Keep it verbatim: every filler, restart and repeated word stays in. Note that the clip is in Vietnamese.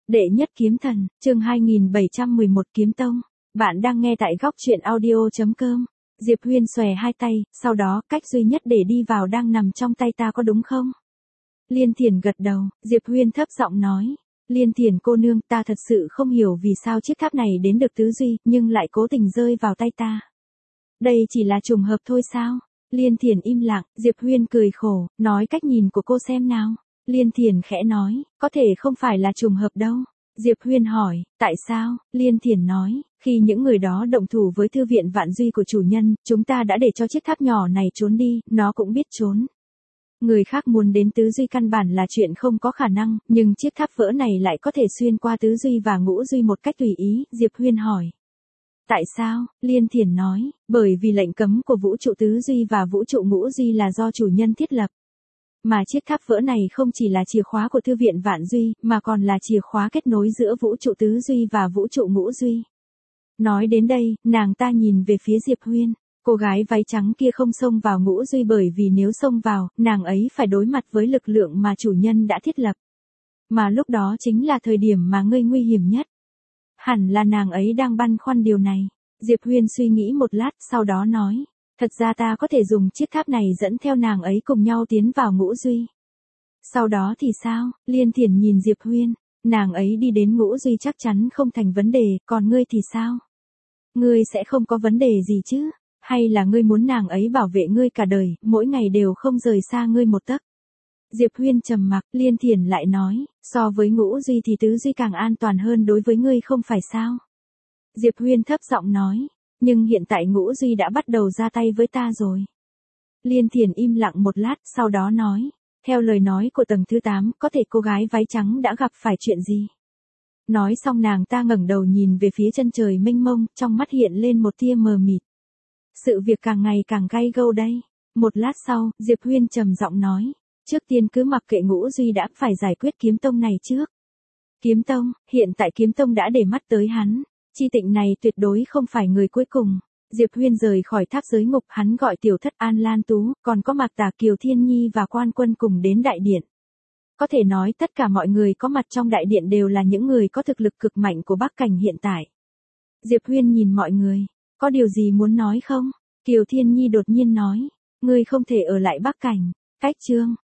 Đệ nhất kiếm thần, chương hai nghìn bảy trăm mười một Kiếm Tông. Bạn đang nghe tại góc truyện audio chấm com. Diệp Huyên xòe hai tay, sau đó cách duy nhất để đi vào đang nằm trong tay ta có đúng không? Liên Thiển gật đầu, Diệp Huyên thấp giọng nói. Liên Thiển cô nương, ta thật sự không hiểu vì sao chiếc tháp này đến được tứ duy, nhưng lại cố tình rơi vào tay ta. Đây chỉ là trùng hợp thôi sao? Liên Thiển im lặng, Diệp Huyên cười khổ, nói cách nhìn của cô xem nào. Liên Thiển khẽ nói, có thể không phải là trùng hợp đâu. Diệp Huyên hỏi, tại sao? Liên Thiển nói, khi những người đó động thủ với thư viện Vạn Duy của chủ nhân, chúng ta đã để cho chiếc tháp nhỏ này trốn đi, nó cũng biết trốn. Người khác muốn đến tứ duy căn bản là chuyện không có khả năng, nhưng chiếc tháp vỡ này lại có thể xuyên qua tứ duy và ngũ duy một cách tùy ý. Diệp Huyên hỏi. Tại sao? Liên Thiển nói, bởi vì lệnh cấm của vũ trụ tứ duy và vũ trụ ngũ duy là do chủ nhân thiết lập. Mà chiếc tháp vỡ này không chỉ là chìa khóa của thư viện Vạn Duy, mà còn là chìa khóa kết nối giữa vũ trụ tứ duy và vũ trụ ngũ duy. Nói đến đây, nàng ta nhìn về phía Diệp Huyên. Cô gái váy trắng kia không xông vào ngũ duy bởi vì nếu xông vào, nàng ấy phải đối mặt với lực lượng mà chủ nhân đã thiết lập. Mà lúc đó chính là thời điểm mà ngươi nguy hiểm nhất. Hẳn là nàng ấy đang băn khoăn điều này. Diệp Huyên suy nghĩ một lát, sau đó nói. Thật ra ta có thể dùng chiếc tháp này dẫn theo nàng ấy cùng nhau tiến vào ngũ duy. Sau đó thì sao? Liên Thiển nhìn Diệp Huyên. Nàng ấy đi đến ngũ duy chắc chắn không thành vấn đề, còn ngươi thì sao? Ngươi sẽ không có vấn đề gì chứ? Hay là ngươi muốn nàng ấy bảo vệ ngươi cả đời, mỗi ngày đều không rời xa ngươi một tấc? Diệp Huyên trầm mặc, Liên Thiển lại nói, so với ngũ duy thì tứ duy càng an toàn hơn đối với ngươi không phải sao? Diệp Huyên thấp giọng nói. Nhưng hiện tại ngũ duy đã bắt đầu ra tay với ta rồi. Liên Thiển im lặng một lát, sau đó nói. Theo lời nói của tầng thứ tám, có thể cô gái váy trắng đã gặp phải chuyện gì? Nói xong nàng ta ngẩng đầu nhìn về phía chân trời mênh mông, trong mắt hiện lên một tia mờ mịt. Sự việc càng ngày càng gay gâu đây. Một lát sau, Diệp Huyên trầm giọng nói. Trước tiên cứ mặc kệ ngũ duy đã phải giải quyết kiếm tông này trước. Kiếm tông, hiện tại kiếm tông đã để mắt tới hắn. Chi Tịnh này tuyệt đối không phải người cuối cùng. Diệp Huyên rời khỏi tháp giới ngục, hắn gọi Tiểu Thất An Lan Tú, còn có Mạc Tà Kiều Thiên Nhi và Quan Quân cùng đến đại điện. Có thể nói tất cả mọi người có mặt trong đại điện đều là những người có thực lực cực mạnh của Bắc Cảnh hiện tại. Diệp Huyên nhìn mọi người, có điều gì muốn nói không? Kiều Thiên Nhi đột nhiên nói, ngươi không thể ở lại Bắc Cảnh. Cách chương,